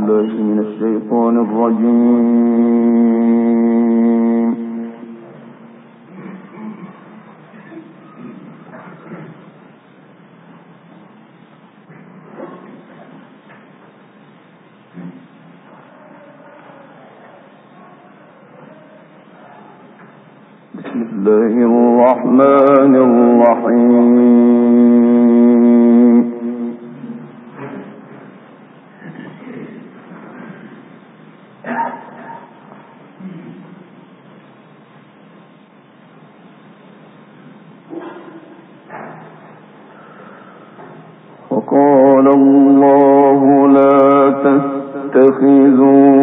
الرحمن الرحيم. وقال الله لا تتخذوا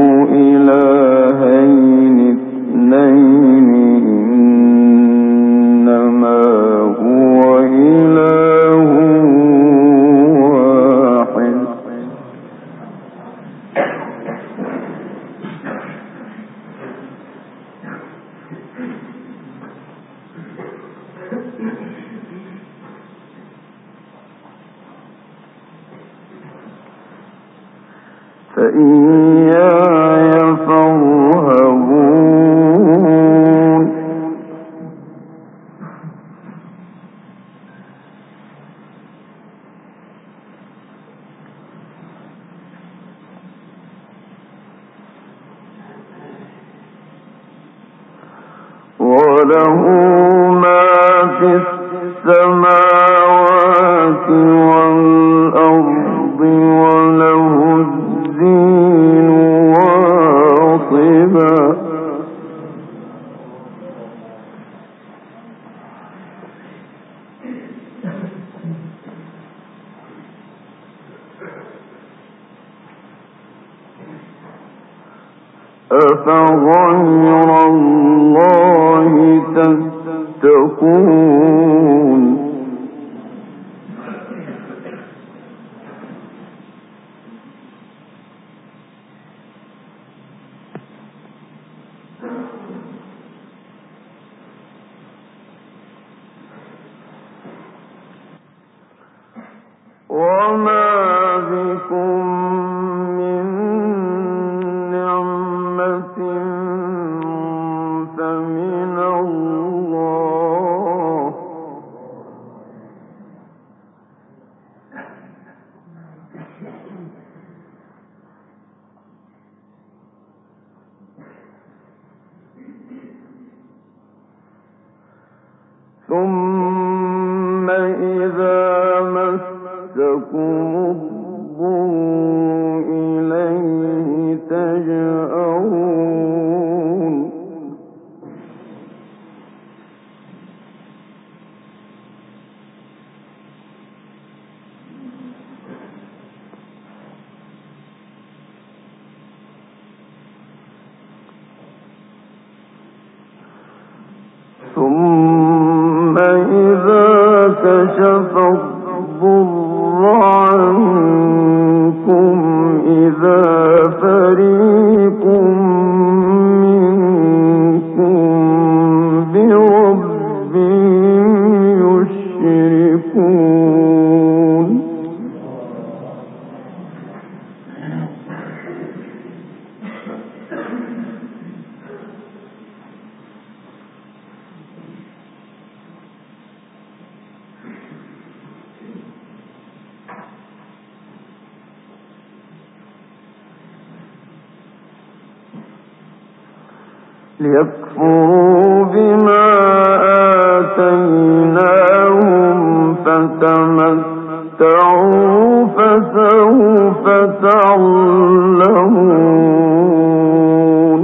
إلهين اثنين إنما هو إله واحد فإياي فارهبون. وله ما في السماوات والأرض وله الدين واصبا أفغير الله تتقون. وما بكم من نعمة فمن الله ثم إذا مسكم الضر إليه تجأرون. ثم إذا كشف الضر عنكم إذا فريق منكم بربهم يشركون. ليكفروا بما آتيناهم فتمتعوا فسوف تعلمون.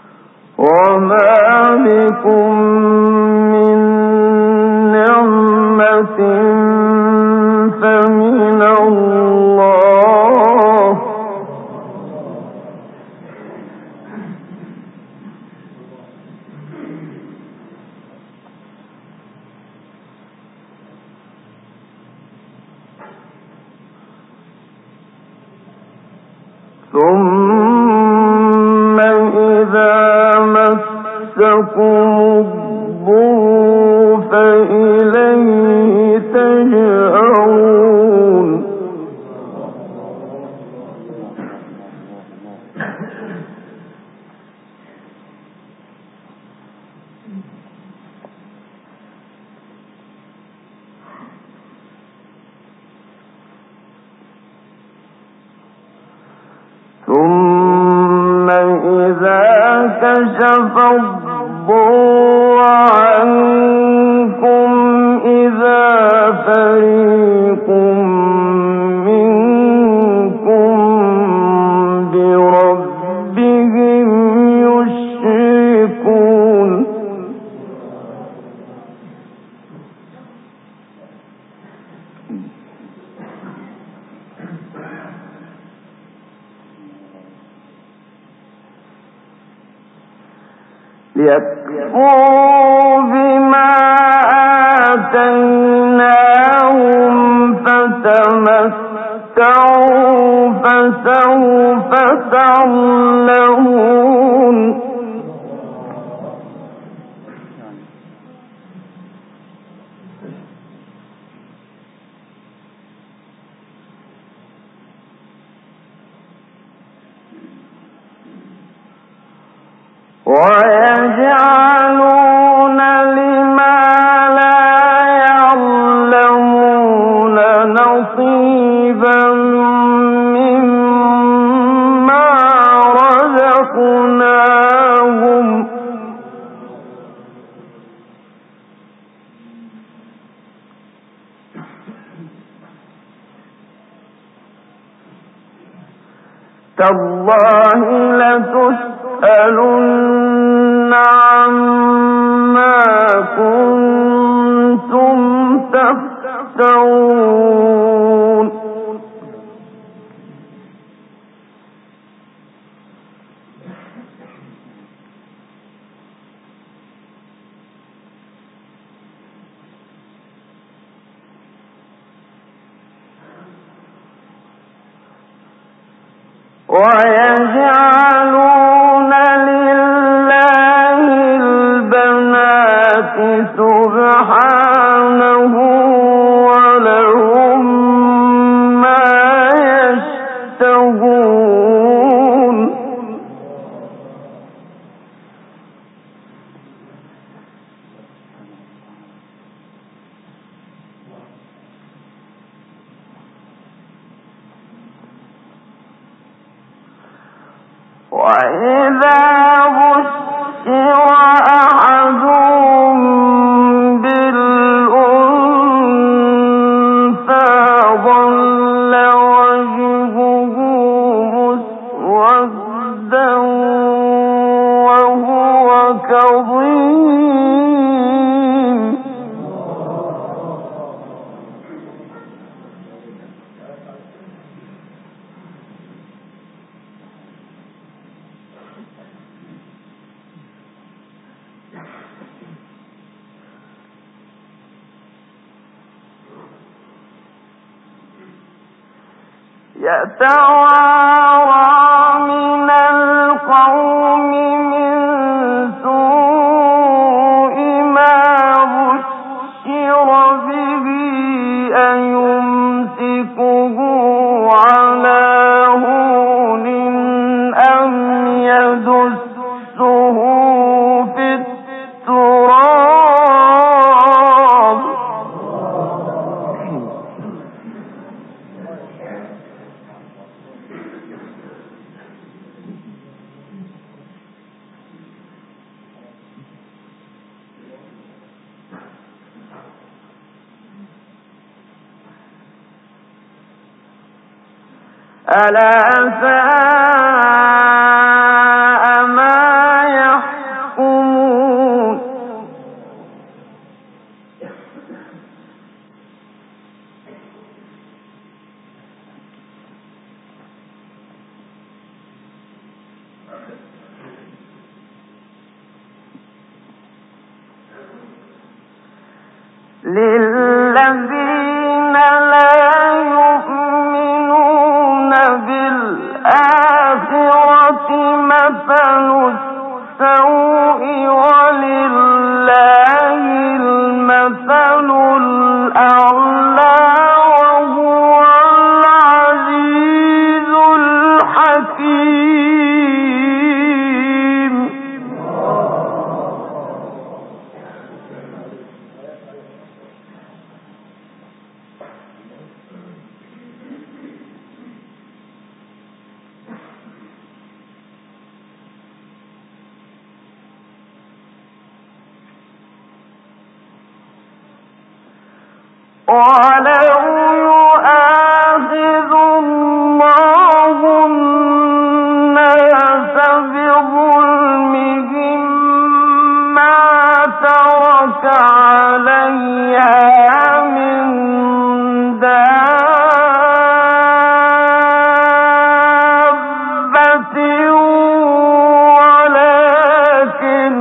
وما بكم من نعمة رحمة فمن الله ثم إذا مسكم الضر فإليه تجأرون ثم إذا كشف الضر عنكم إذا فريق منكم بربهم يشركون ليكفروا بما آتيناهم فتمتعوا فسوف تعلمون ويجعلون لما لا يعلمون نصيبا مما رزقناهم تالله لتسألن عما كنتم تفترون ويجعلون لله البنات سبحانه ولهم ما يشتهون وإذا بشر أحدهم بالأنثى ظل وجهه مسودا وهو كظيم يتوارى من القوم من سوء ما بشر به أيمسكه على هون أم يدسه في التراب ألا ساء ما يحكمون للذين لا يؤمنون بالآخرة مثل السوء ولله المثل الأعلى وهو العزيز الحكيم. ولو يؤاخذ الله الناس بظلمهم ما ترك عليها من دابة ولكن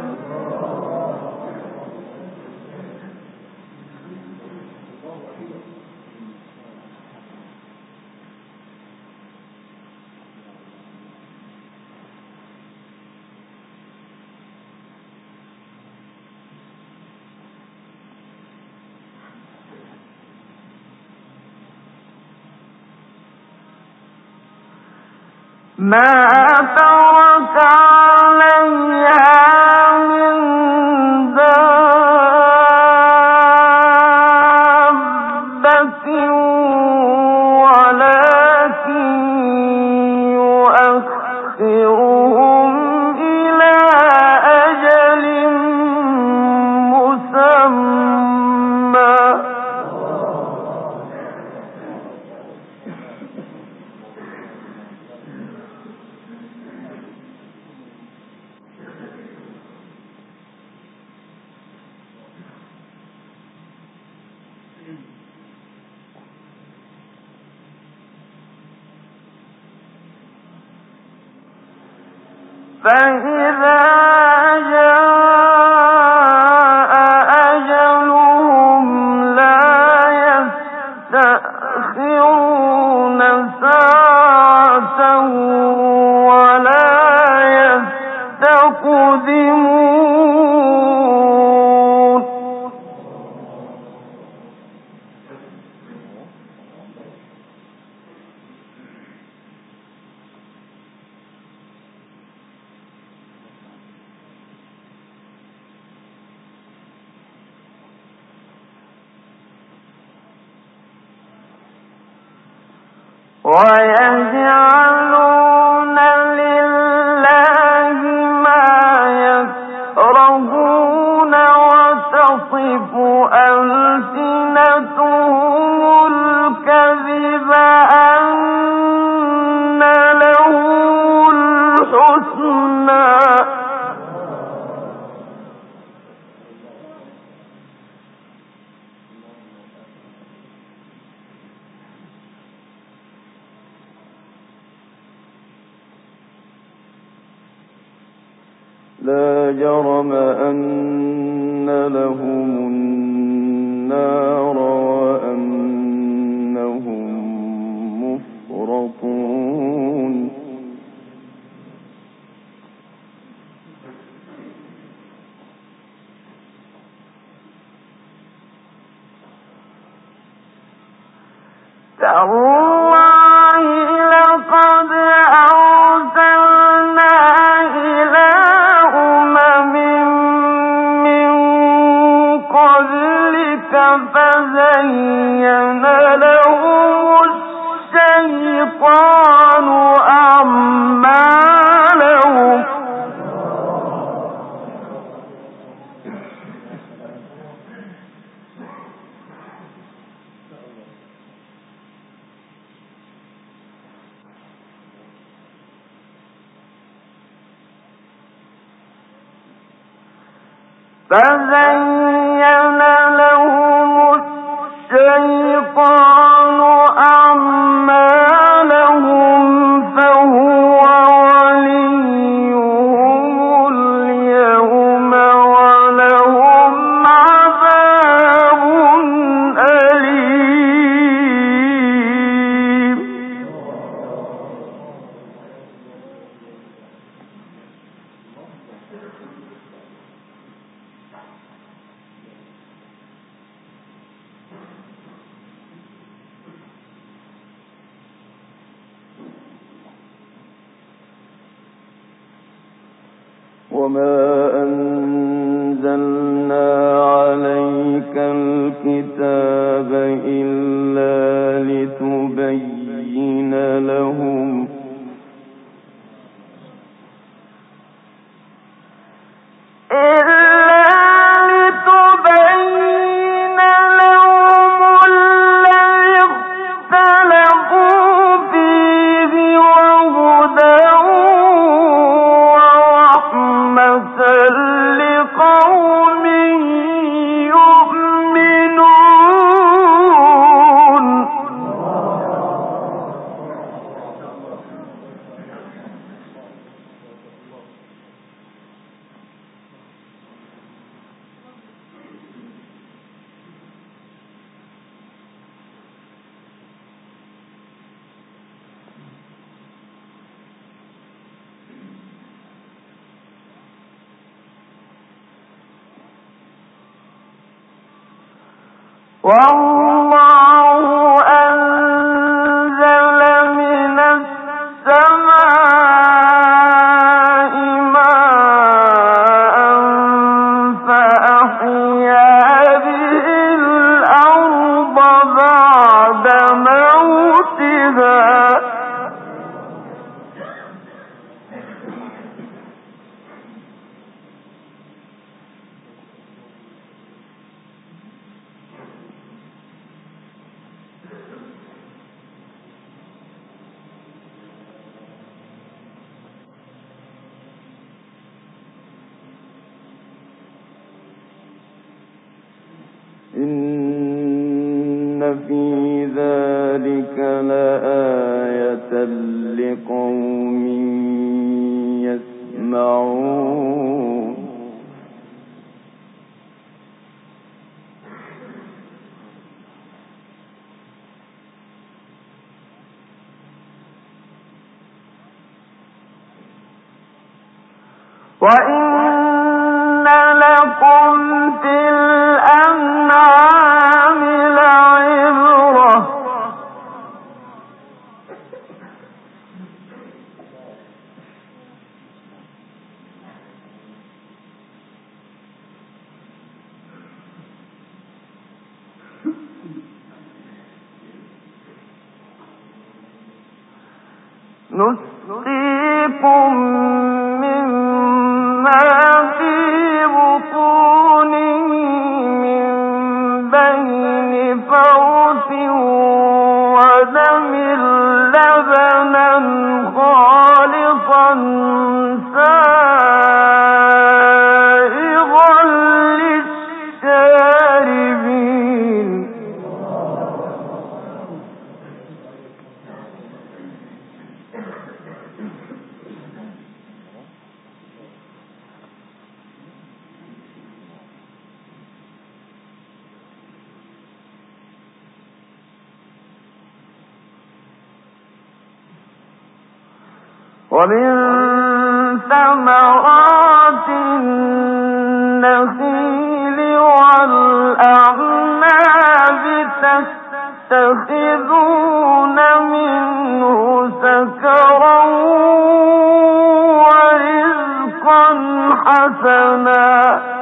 ما ترك عليها من دابة ولكن يؤخرهم إلى أجل مسمى. فإذا جاء أجلهم لا يستأخرون ساعة ولا يستقدمون. ويجعلون لله ما يكرهون وتصف ألسنتهم الكذب أن لهم الحسنى لا جرم أن لهم النار وأنهم مفرطون. تالله لقد أرسلنا إلى أمم من قبلك فزين لهم الشيطان أعمالهم فزين لهم الشيطان أعمالهم فهو وليهم اليوم ولهم عذاب وما أنزلنا عليك الكتاب إلا لتبين لهم والله أنزل من السماء ماء فأحيا به الأرض بعد موتها إن في ذلك لآية لقوم يسمعون وإن لكم في الأنعام لعبرة نسقيكم مما في بطونه من بين فرث ودم لبنا خالصا سائغا للشاربين ومن ثمرات النخيل والأعناب تتخذون منه سكرا ورزقا حسنا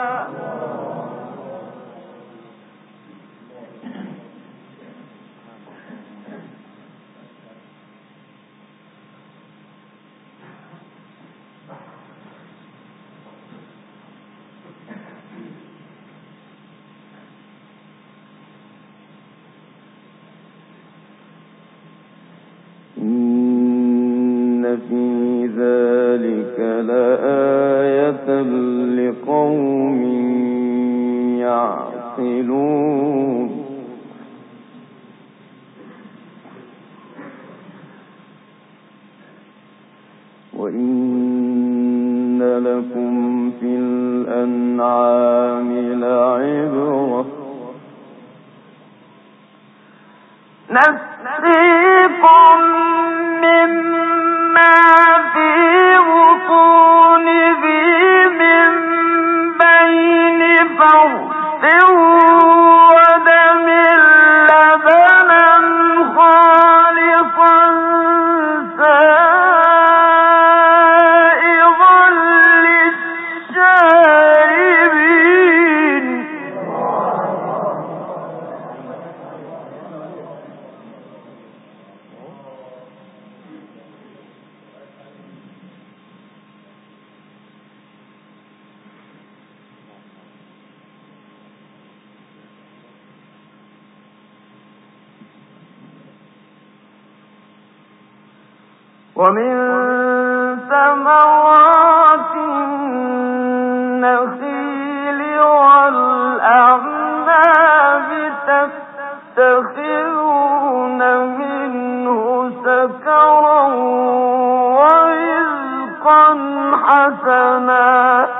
إن في ذلك لآية لقوم يعقلون وإن لكم في الأنعام لعبرة نسقيكم مما في بطونه من بين فرث ودم لبنا خالصا سائغا للشاربين ومن ثمرات النخيل والأعناب تتخذون منه سكرا ورزقا حسنا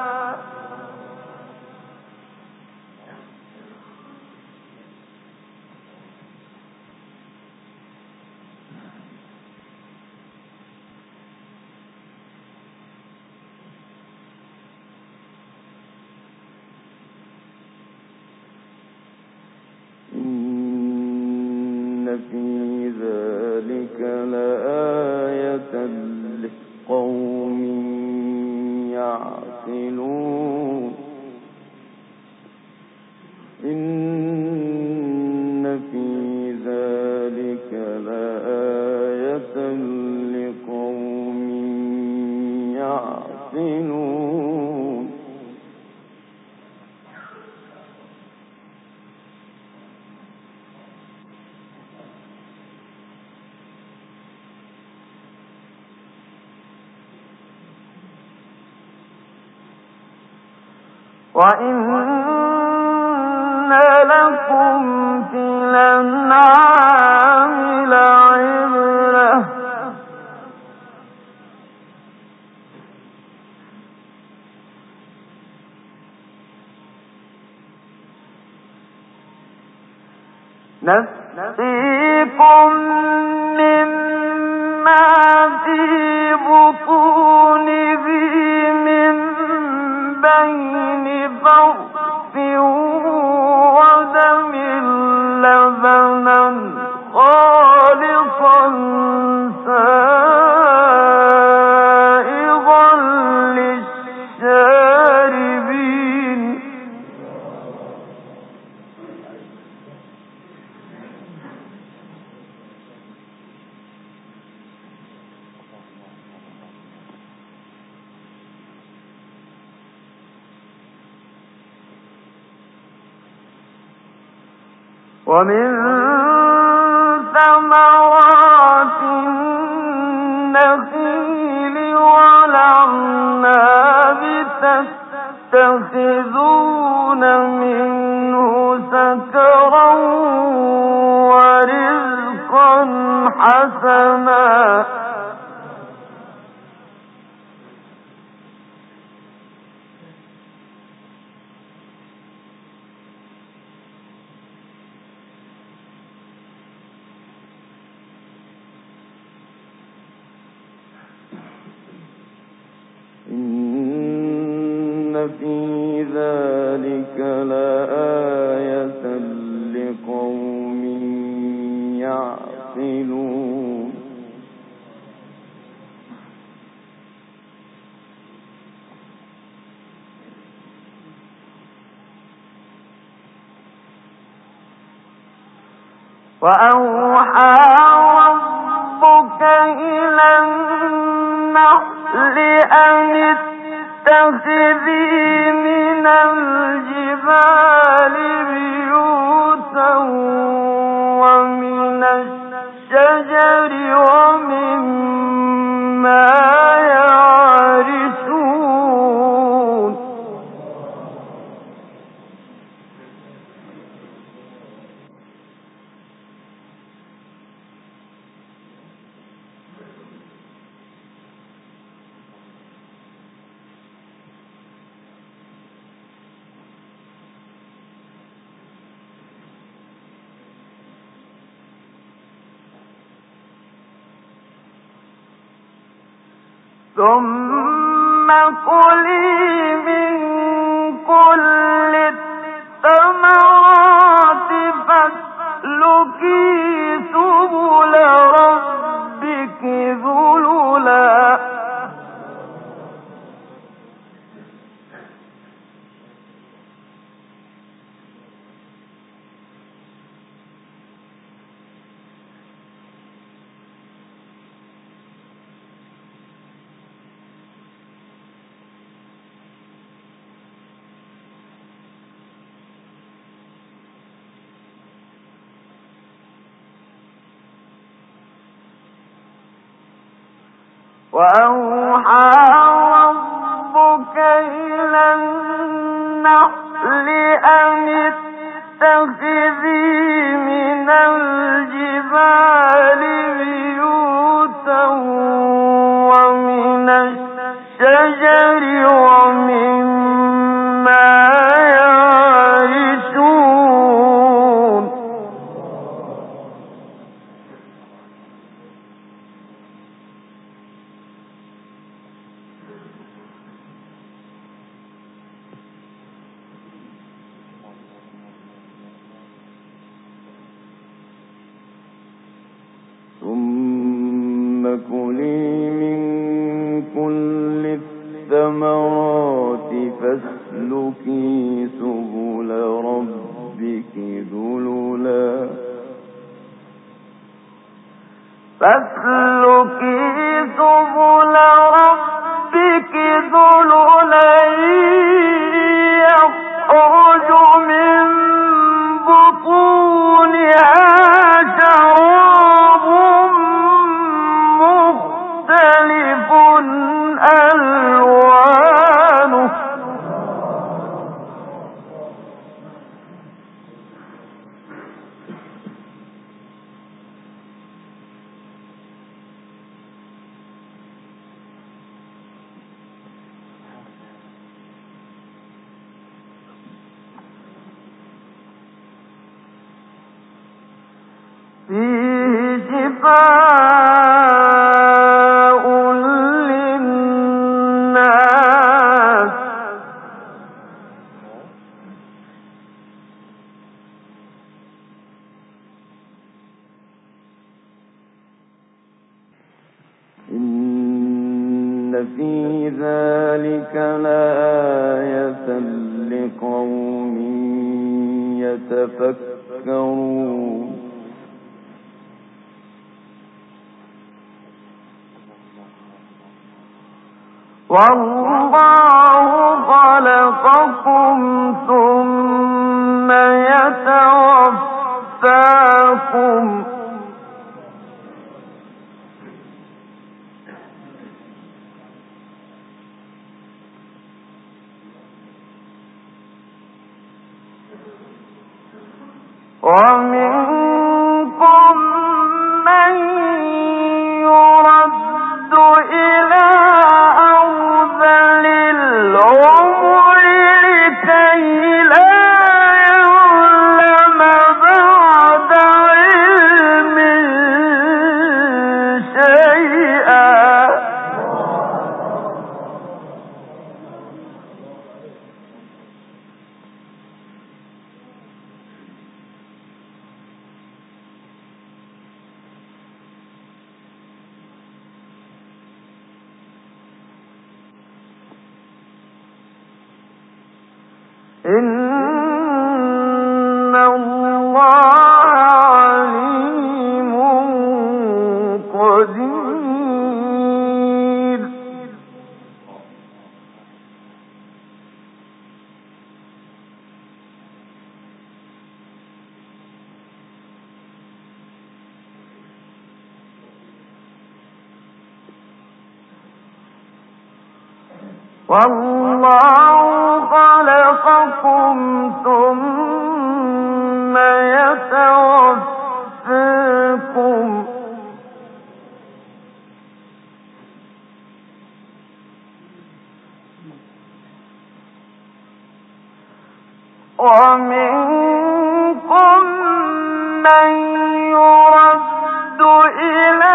في ذلك لآية لقوم يعقلون إن في ذلك لآية لقوم يعقلون وَإِنَّ لَكُمْ فِي الْأَنْعَامِ لَعِبْرَةً نسقيكم مما في بطونه من بين فرث ودم لبنا خالصا سائغا للشاربين ومن ثمرات النخيل والأعناب تتخذون منه سكرا ورزقا حسنا إن في ذلك لآية لقوم يعقلون وأوحى ربك إلى النحل أن اتخذي من الجبال بيوتا ومن الشجر ومما يعرشون ثم كلي من كل الثمرات فاسلكي سبل ربك ذللا وأوحى ربك إلى النحل أن اتخذي من الجبال بيوتا ومن الشجر ومما يعرشون ثم كلي من كل الثمرات فاسلكي سبل ربك ذللا يخرج من بطونها شراب مختلف ألوانه فيه شفاء للناس إن في ذلك لآية لقوم يتفكرون والله خلقكم ثم يتوفاكم ومنكم من يرد إلى أرذل العمر لكي لا يعلم بعد علم شيئا إن الله عليم قدير والله خلقكم ثم يتوفاكم ومنكم من يرد إلى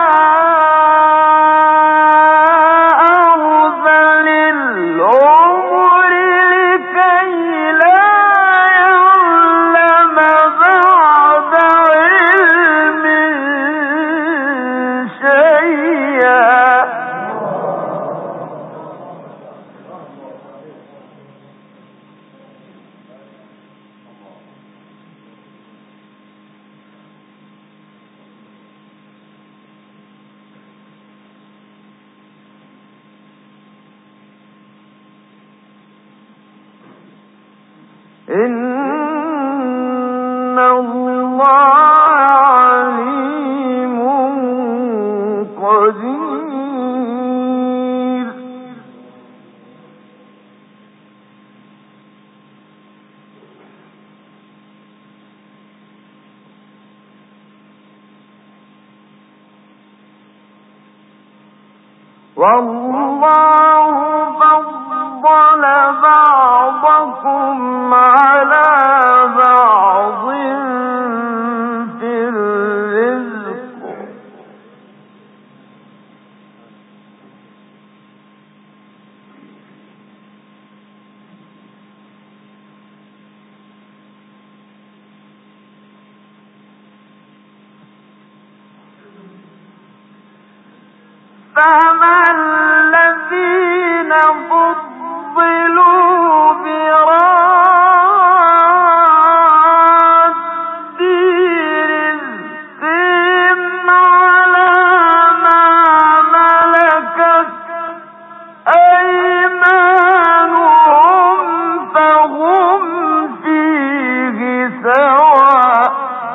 إن الله عليم قدير والله فضل بعضكم على بعض في الرزق فما الذين فضلوا براد رزقهم على ما ملكت أيمانهم فهم فيه سواء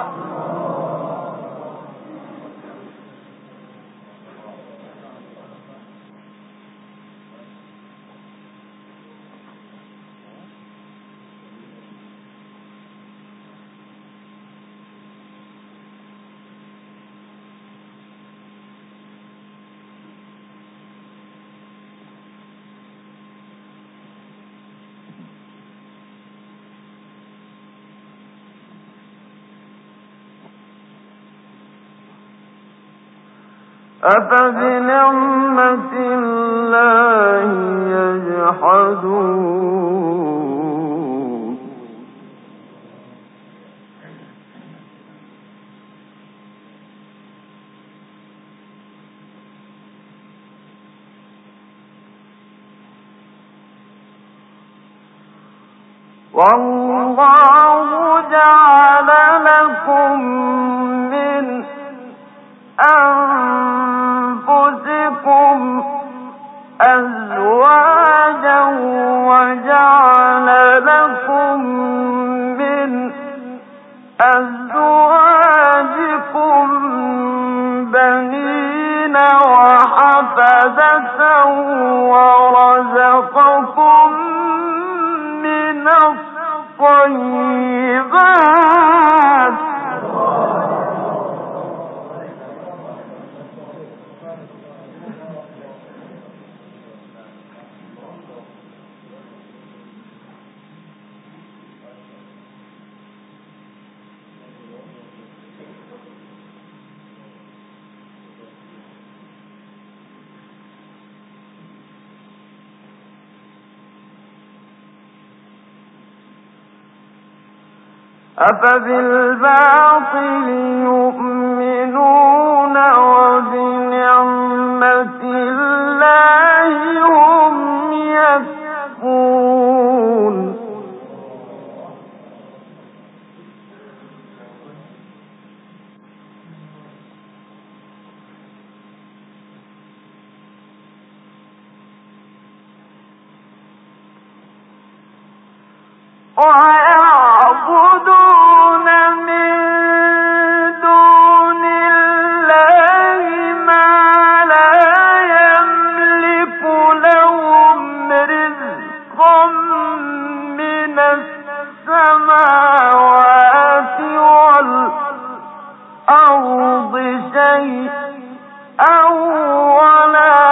أفبنعمة الله يجحدون والله جعل لكم من أنفسكم أزواجا وجعل لكم من أزواجكم بنين وحفدة ورزقكم من الطيبات أفبالباطل يؤمنون وبنعمة الله هم يكفرون ويعبدون من دون الله ما لا يملك لهم رزقا من السماوات والأرض شيئا ولا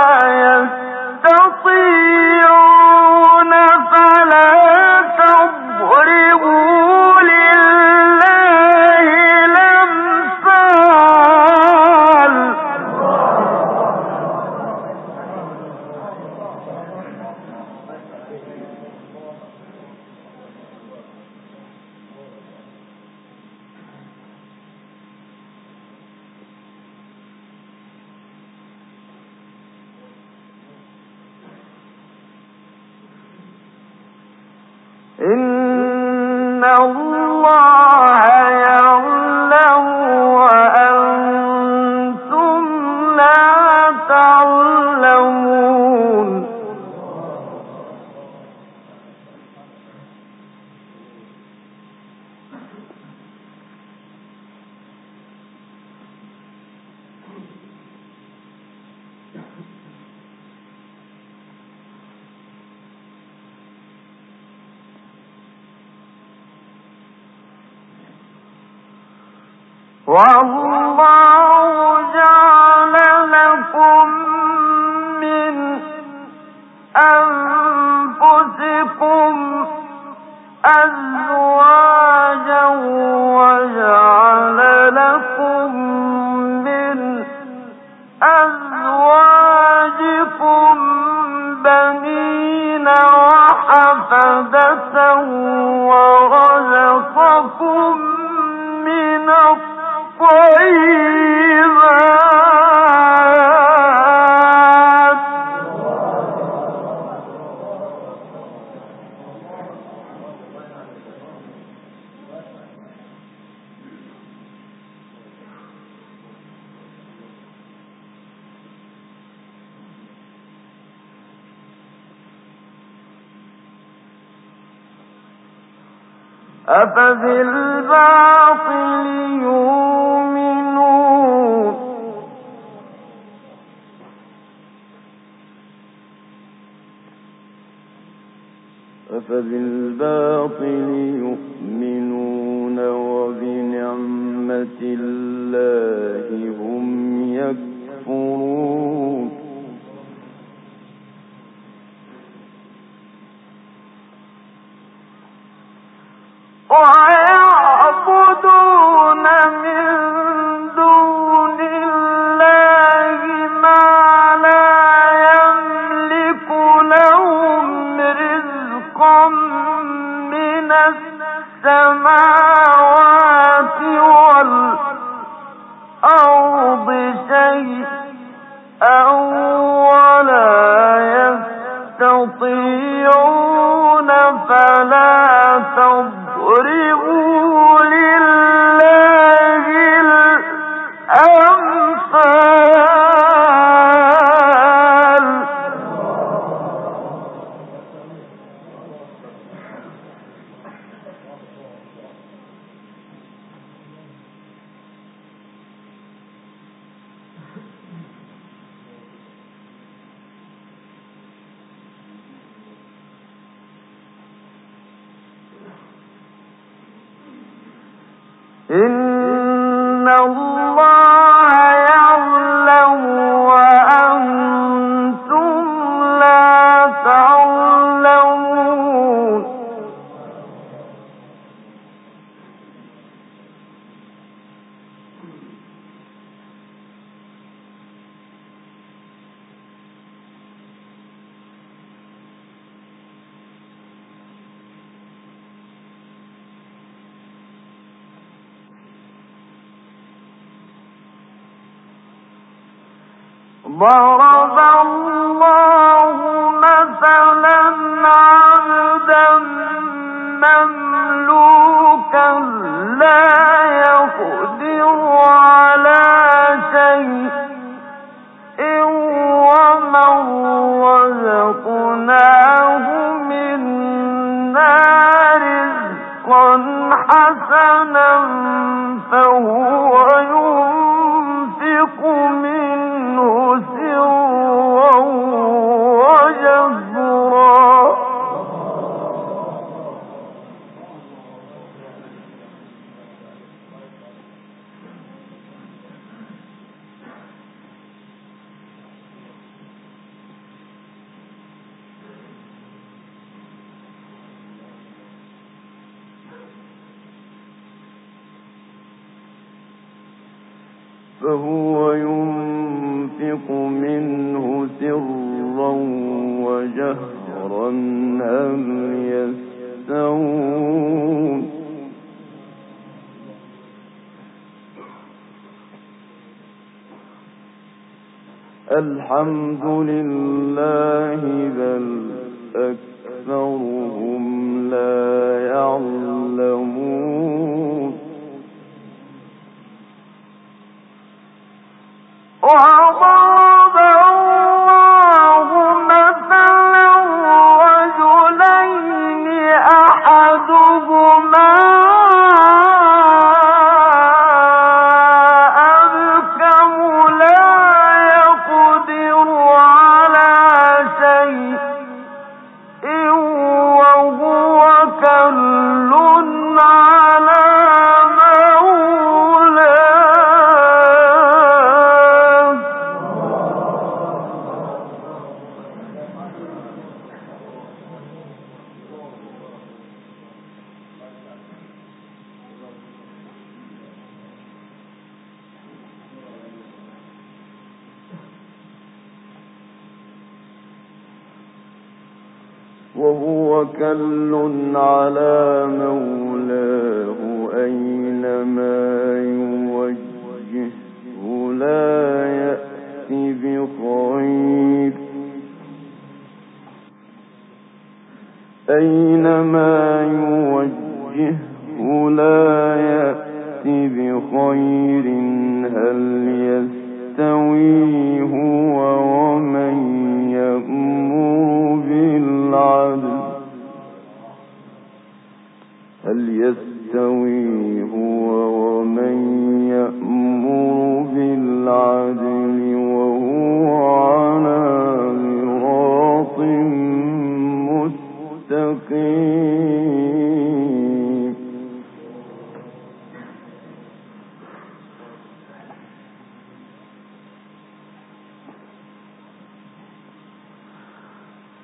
يستطيعون فلا تضربوا لله الأمثال إن الله يعلم وأنتم لا تعلمون والله جعل لكم من أفبالباطل يؤمنون وبنعمة الله هم يكفرون ويعبدون من دون الله ما لا يملك لهم رزقا من السماوات والأرض شيئا ولا يستطيعون فلا تضربوا لله الأمثال إن الله يعلم وأنتم لا تعلمون ضرب الله مثلا عبدا مملوكا لا يقدر على شيء ومن رزقناه منا رزقا حسنا فهو ينفق منه سرا وجهرا فهو ينفق منه سرا وجهرا هل يستوون الحمد لله بل أكثرهم لا يعلمون وضرب الله مثلا رجلين أحدهما أبكم لا يقدر على شيء وهو كل على وهو كل على مولاه أينما يوجهه لا يأتي بخير أينما يوجهه لا يأتي بخير هل يستوي هو ومن يأمر بالعدل هل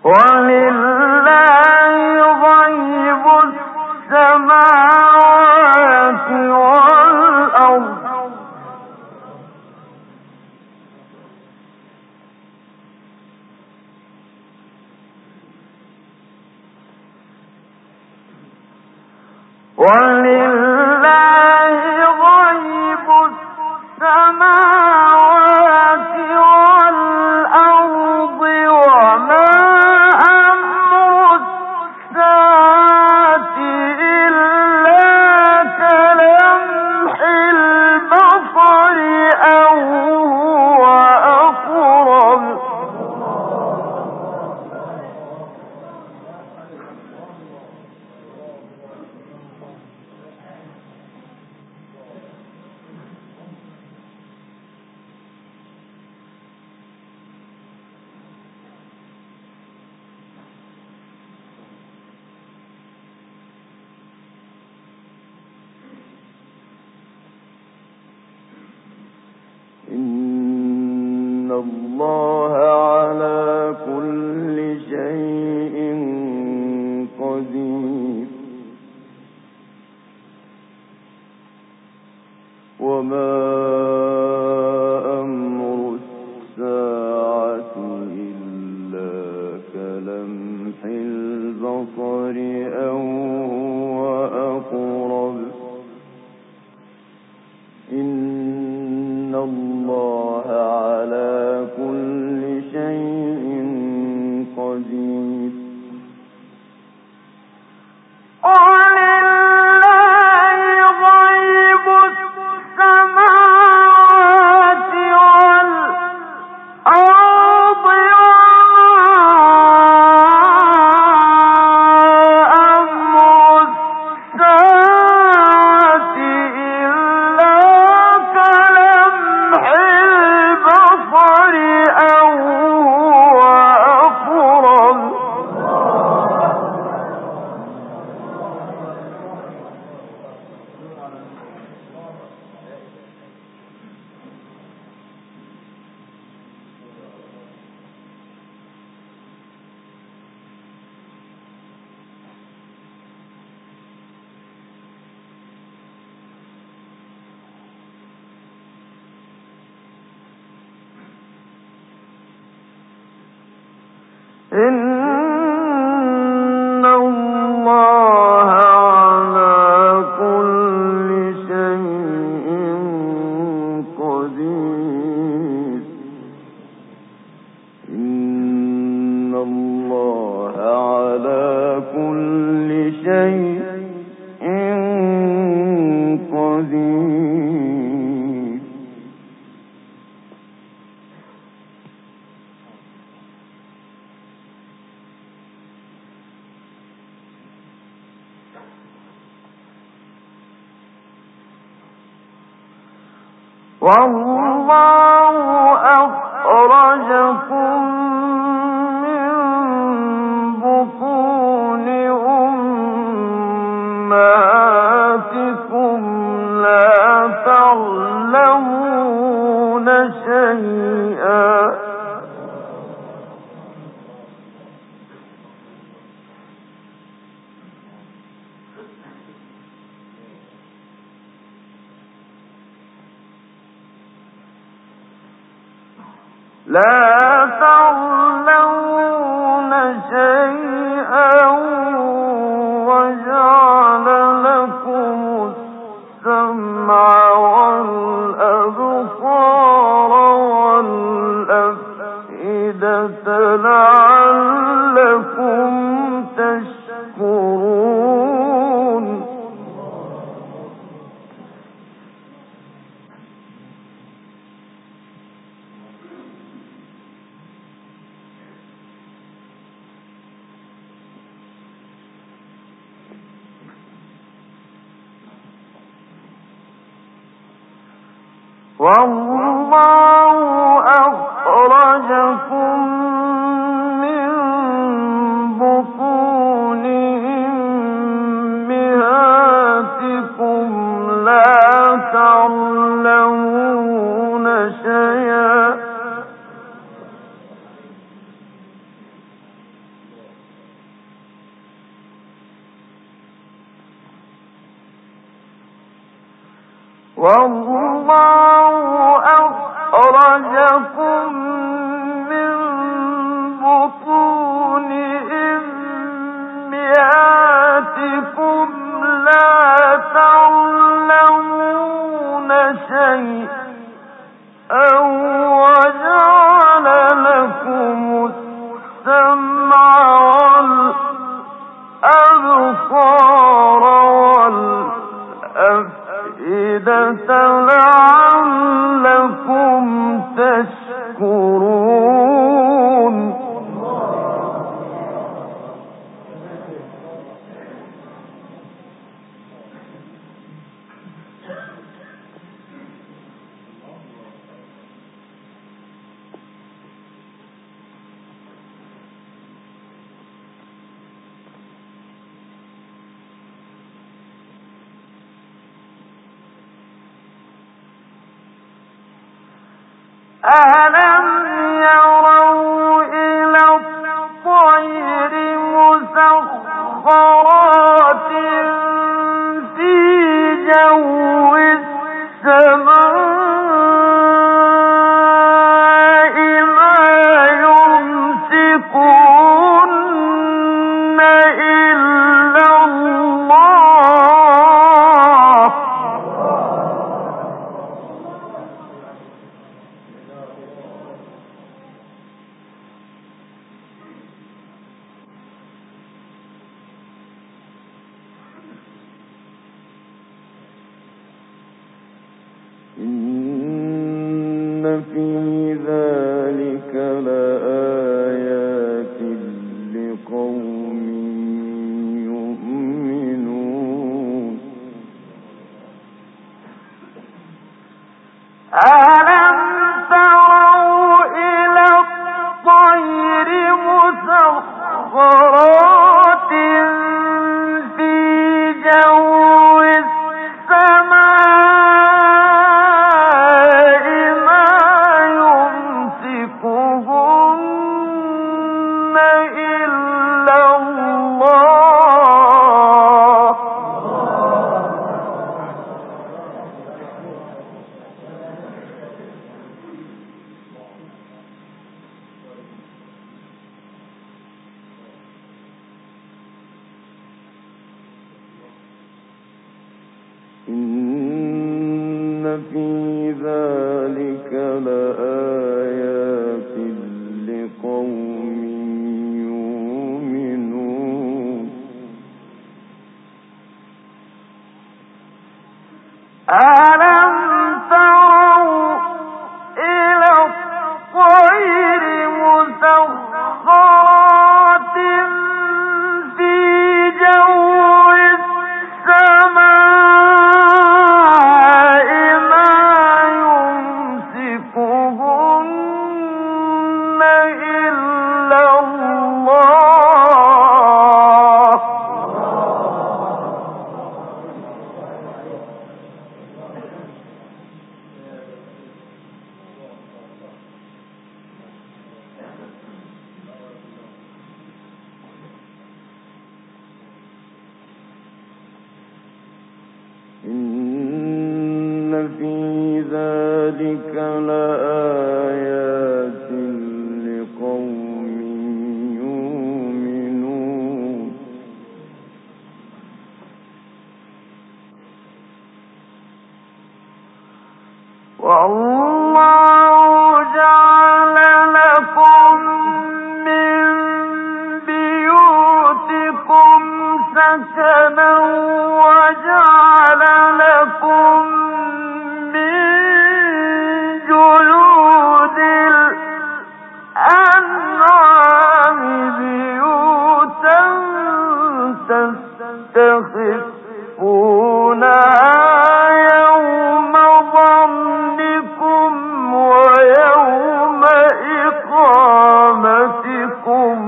إن الله على كل شيء قدير وما أمر الساعة إلا كلمح البصر أو هو أقرب إن الله على كل شيء قدير إن الله على كل شيء قدير إن الله على كل شيء قدير والله أخرجكم من بطون أمهاتكم لا تعلمون شيئا وجعل لكم السمع والأبصار والأفئدة لعلكم تشكرون والله أخرجكم من بطون أمهاتكم لا تعلمون شيئا والله أخرجكم من بطون أمهاتكم لا تعلمون شيئا وجعل لكم السمع والأبصار والأفئدة لعلكم تشكرون. أَلَمْ يَرَوْا إِلَى الطَّيْرِ مُسَخَّرَاتٍ فِي جَوِّ السَّمَاءِ مَا يُمْسِكُهُنَّ إِلَّا اللَّهُ إِنَّ فِي ذَلِكَ لَآيَاتٍ لِقَوْمٍ يُؤْمِنُونَ. أَلَمْ تَرَوْا إِلَى الطَّيْرِ مُسَخَّرَاتٍ فِي جَوِّ السَّمَاءِ مَا يُمْسِكُهُنَّ إِلَّا اللَّهُ إِنَّ فِي ذَلِكَ لَآيَاتٍ لِقَوْمٍ يُؤْمِنُونَ. أَلَمْ تَرَوْا إِلَى الطَّيْرِ مُسَخَّرَاتٍ فِي جَوِّ السَّمَاءِ مَا يُمْسِكُهُنَّ إِلَّا اللَّهُ إِنَّ فِي ذَلِكَ لَآيَاتٍ لِقَوْمٍ يُؤْمِنُونَ. وَاللَّهُ جَعَلَ لَكُم مِّن بُيُوتِكُمْ سَكَنًا وَجَعَلَ لَكُم مِّن جُلُودِ الْأَنْعَامِ بُيُوتًا تَسْتَخِفُّونَهَا يَوْمَ ظَعْنِكُمْ وَيَوْمَ إِقَامَتِكُمْ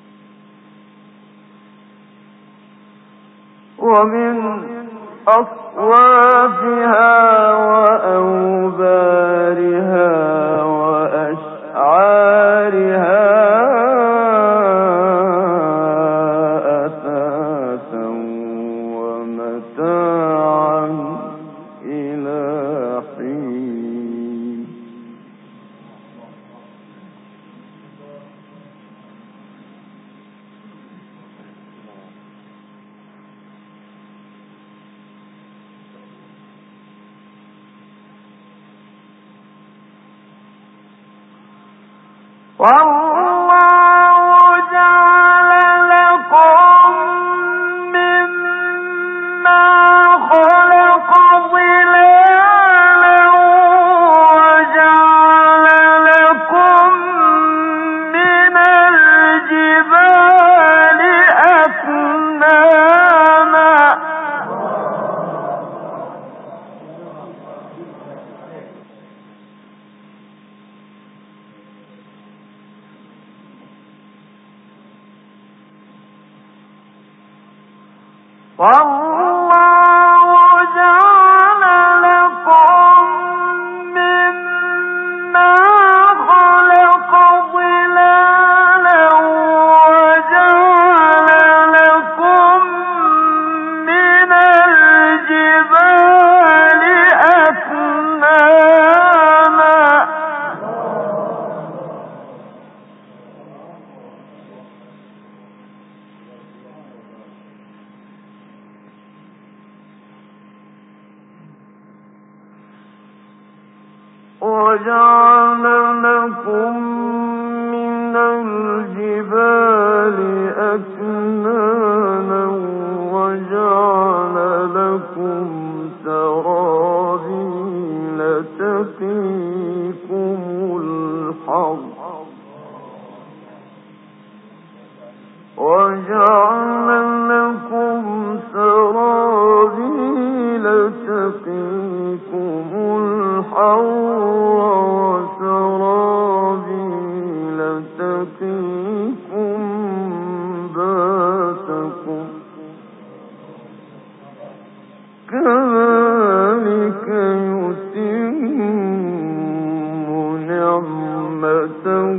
ومن أصوافها وأوبارها وأشعارها أثاثا ومتاعا إلى حين. والله جعل لكم مما خلق ظلالا وجعل لكم من الجبال أكنانا والله جعل لكم مما خلق ظلالا وجعل لكم من الجبال أكنانا وجعل لكم من الجبال أكنانا وجعل لكم سرابيل تقيكم الحر وجعل لكم سرابيل تقيكم الحر وسرابيل تقيكم باسكم كذلك يتم نعمته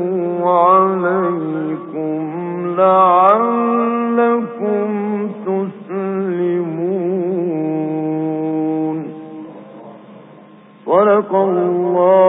عليكم لعلكم تسلمون. صدق الله